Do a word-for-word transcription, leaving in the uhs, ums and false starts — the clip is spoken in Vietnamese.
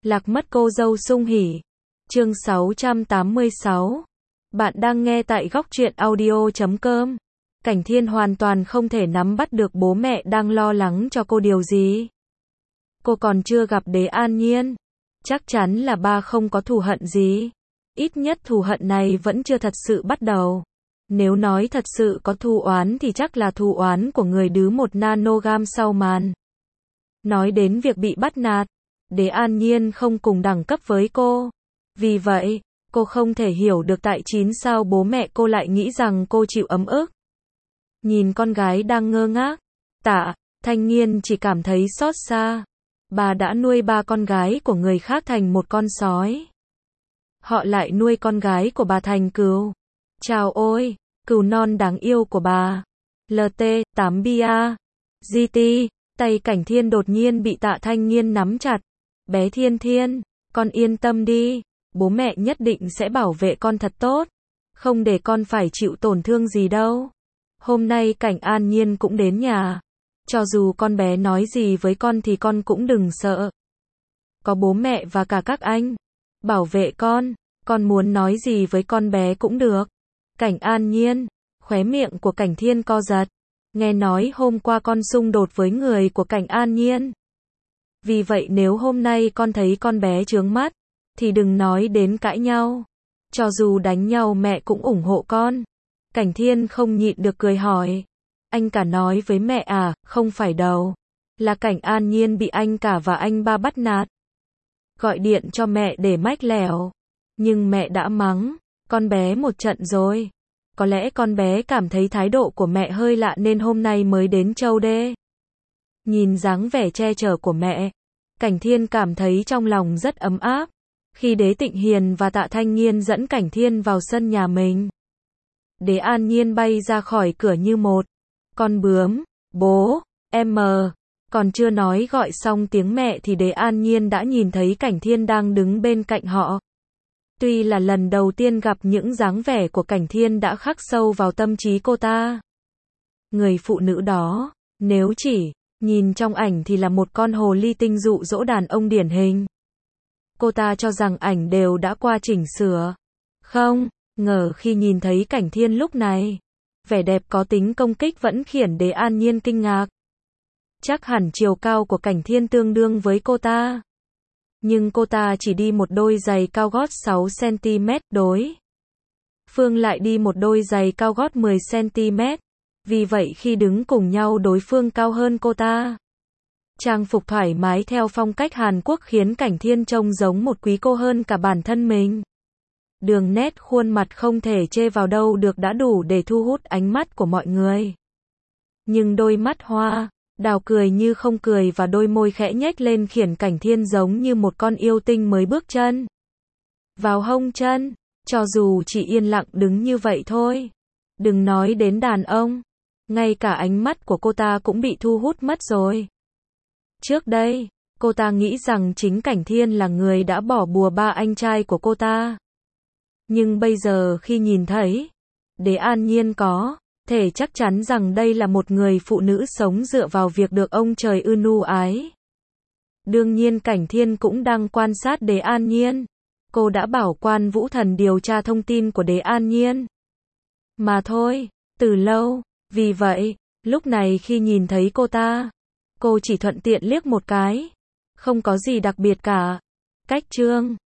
Lạc mất cô dâu sung hỉ. Chương sáu trăm tám mươi sáu. Bạn đang nghe tại góc truyện audio chấm com. Cảnh Thiên hoàn toàn không thể nắm bắt được bố mẹ đang lo lắng cho cô điều gì. Cô còn chưa gặp Đế An Nhiên. Chắc chắn là ba không có thù hận gì. Ít nhất thù hận này vẫn chưa thật sự bắt đầu. Nếu nói thật sự có thù oán thì chắc là thù oán của người đứ một nanogam sau màn. Nói đến việc bị bắt nạt, Đế An Nhiên không cùng đẳng cấp với cô. Vì vậy, cô không thể hiểu được tại chín sao bố mẹ cô lại nghĩ rằng cô chịu ấm ức. Nhìn con gái đang ngơ ngác, Tạ Thanh Nghiên chỉ cảm thấy xót xa. Bà đã nuôi ba con gái của người khác thành một con sói. Họ lại nuôi con gái của bà thành cừu. Chào ôi, cừu non đáng yêu của bà. lờ tê, tám bia. giê tê, tay Cảnh Thiên đột nhiên bị Tạ Thanh Nghiên nắm chặt. Bé Thiên Thiên, con yên tâm đi. Bố mẹ nhất định sẽ bảo vệ con thật tốt. Không để con phải chịu tổn thương gì đâu. Hôm nay Cảnh An Nhiên cũng đến nhà. Cho dù con bé nói gì với con thì con cũng đừng sợ. Có bố mẹ và cả các anh bảo vệ con. Con muốn nói gì với con bé cũng được. Cảnh An Nhiên, khóe miệng của Cảnh Thiên co giật. Nghe nói hôm qua con xung đột với người của Cảnh An Nhiên. Vì vậy nếu hôm nay con thấy con bé chướng mắt, thì đừng nói đến cãi nhau. Cho dù đánh nhau mẹ cũng ủng hộ con. Cảnh Thiên không nhịn được cười hỏi. Anh cả nói với mẹ à? Không phải đâu. Là Cảnh An Nhiên bị anh cả và anh ba bắt nạt. Gọi điện cho mẹ để mách lẻo. Nhưng mẹ đã mắng con bé một trận rồi. Có lẽ con bé cảm thấy thái độ của mẹ hơi lạ nên hôm nay mới đến Châu Đê. Nhìn dáng vẻ che chở của mẹ, Cảnh Thiên cảm thấy trong lòng rất ấm áp. Khi Đế Tịnh Hiền và Tạ Thanh Nghiên dẫn Cảnh Thiên vào sân nhà mình, Đế An Nhiên bay ra khỏi cửa như một con bướm. Bố, em mờ. Còn chưa nói gọi xong tiếng mẹ thì Đế An Nhiên đã nhìn thấy Cảnh Thiên đang đứng bên cạnh họ. Tuy là lần đầu tiên gặp, những dáng vẻ của Cảnh Thiên đã khắc sâu vào tâm trí cô ta. Người phụ nữ đó, nếu chỉ nhìn trong ảnh thì là một con hồ ly tinh dụ dỗ đàn ông điển hình. Cô ta cho rằng ảnh đều đã qua chỉnh sửa. Không ngờ khi nhìn thấy Cảnh Thiên lúc này, vẻ đẹp có tính công kích vẫn khiến Đế An Nhiên kinh ngạc. Chắc hẳn chiều cao của Cảnh Thiên tương đương với cô ta. Nhưng cô ta chỉ đi một đôi giày cao gót sáu xăng ti mét, đối phương lại đi một đôi giày cao gót mười xăng ti mét. Vì vậy khi đứng cùng nhau đối phương cao hơn cô ta. Trang phục thoải mái theo phong cách Hàn Quốc khiến Cảnh Thiên trông giống một quý cô hơn cả bản thân mình. Đường nét khuôn mặt không thể chê vào đâu được đã đủ để thu hút ánh mắt của mọi người. Nhưng đôi mắt hoa đào cười như không cười và đôi môi khẽ nhếch lên khiến Cảnh Thiên giống như một con yêu tinh mới bước chân vào hông chân. Cho dù chỉ yên lặng đứng như vậy thôi, đừng nói đến đàn ông, ngay cả ánh mắt của cô ta cũng bị thu hút mất rồi. Trước đây, cô ta nghĩ rằng chính Cảnh Thiên là người đã bỏ bùa ba anh trai của cô ta. Nhưng bây giờ khi nhìn thấy Đế An Nhiên có thể chắc chắn rằng đây là một người phụ nữ sống dựa vào việc được ông trời ưu ái. Đương nhiên Cảnh Thiên cũng đang quan sát Đế An Nhiên. Cô đã bảo Quan Vũ Thần điều tra thông tin của Đế An Nhiên mà thôi, từ lâu. Vì vậy, lúc này khi nhìn thấy cô ta, cô chỉ thuận tiện liếc một cái. Không có gì đặc biệt cả. Cách chương